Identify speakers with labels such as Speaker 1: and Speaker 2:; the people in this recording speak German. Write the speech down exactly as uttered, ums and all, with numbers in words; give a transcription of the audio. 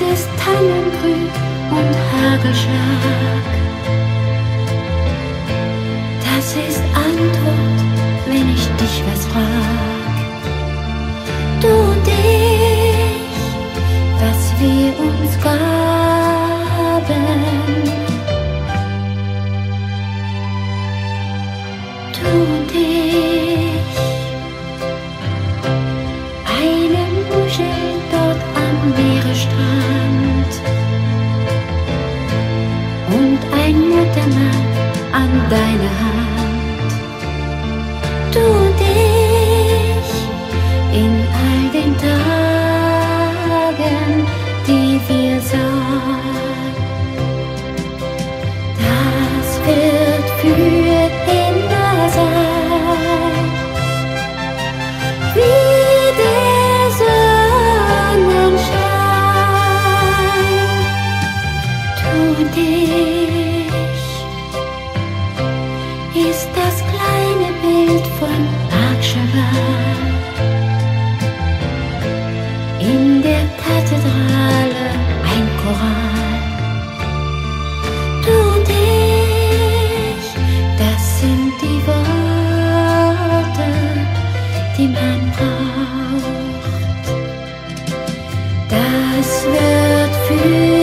Speaker 1: ist Tannengrün und Hagelschlag. Das ist Antwort, wenn ich dich was frag. Du und ich, was wir uns gaben. Du und ich, eine Muschel dort am Meeresstrand und ein Muttermal an deiner Hand. Du und ich, in all den Tagen, die wir sahen, das wird für immer sein, wie der Sonnenschein. Du und ich ist das kleine Bild von Marc Chagall in der Kathedrale, ein Choral. Du und ich, das sind die Worte, die man braucht. Das wird für